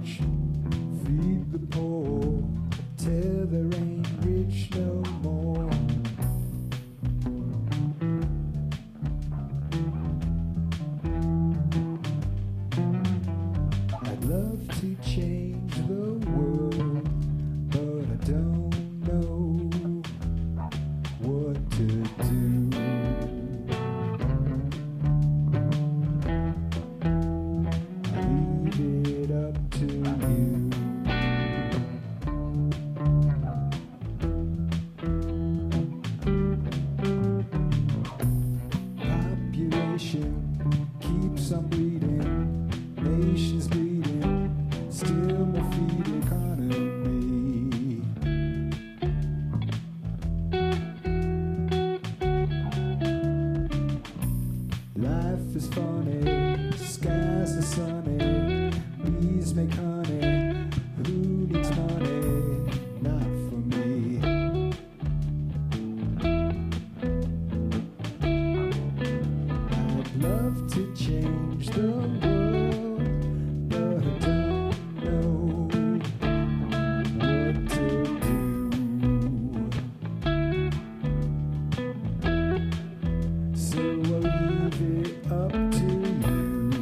rich, feed the poor, till there ain't rich no more. I'd love to change the world, but I don't know what to do. I leave it up to you. Population keeps on bleeding, nations bleeding, still more feed economy. Life is funny, skies are sunny, bees make honey, who needs money? Not for me. I'd love to change the world, but I don't know what to do. So I'll leave it up to you.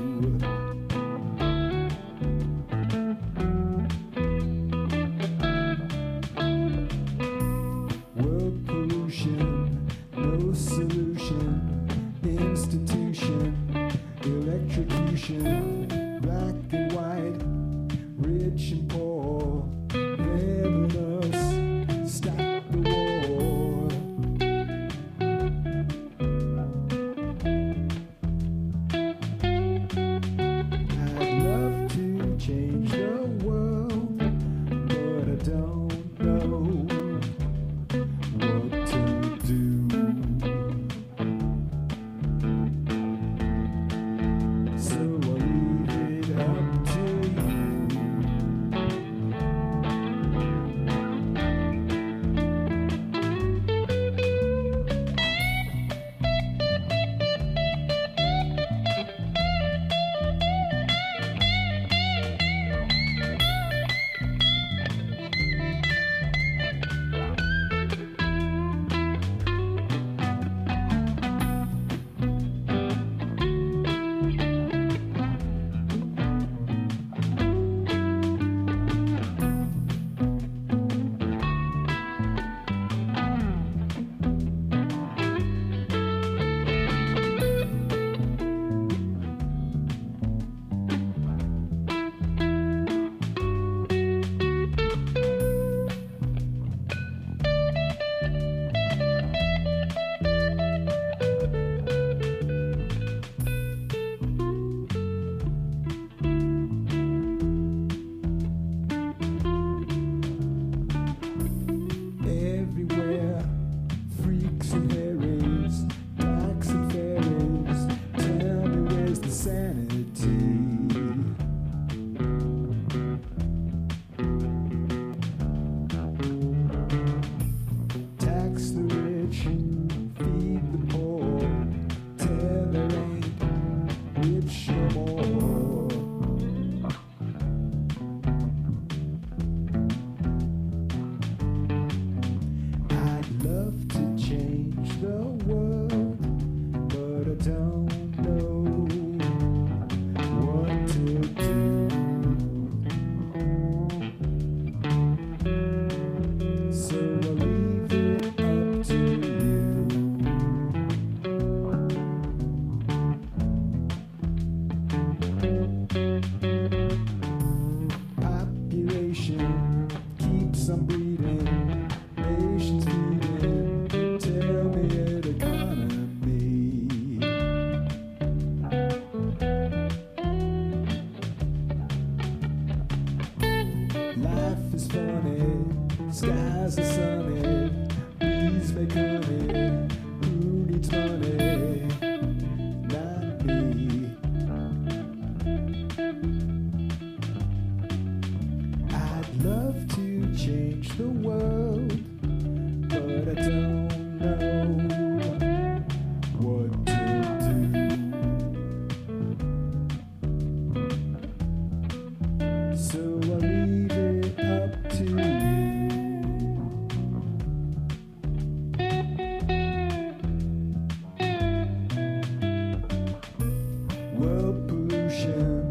World pollution, no solution, institution, electrocution, black and white, rich and poor, them and us, stop the war. I'd love to change the world, but I don't know what to do. So I'll leave it up to you. Everywhere, freaks and fairies, blacks and fairies, tell me where's the sanity? Tax the rich, feed the poor, till there ain't rich no more. I'd love to change the world, but I don't know what to do. So I'll leave it up to you. Population keeps on bleeding, nations feeding, tell me it economy. Life is funny, skies are sunny, bees make honey, who needs money? Not me. I'd love to change the world, but I don't know what to do. So world pollution.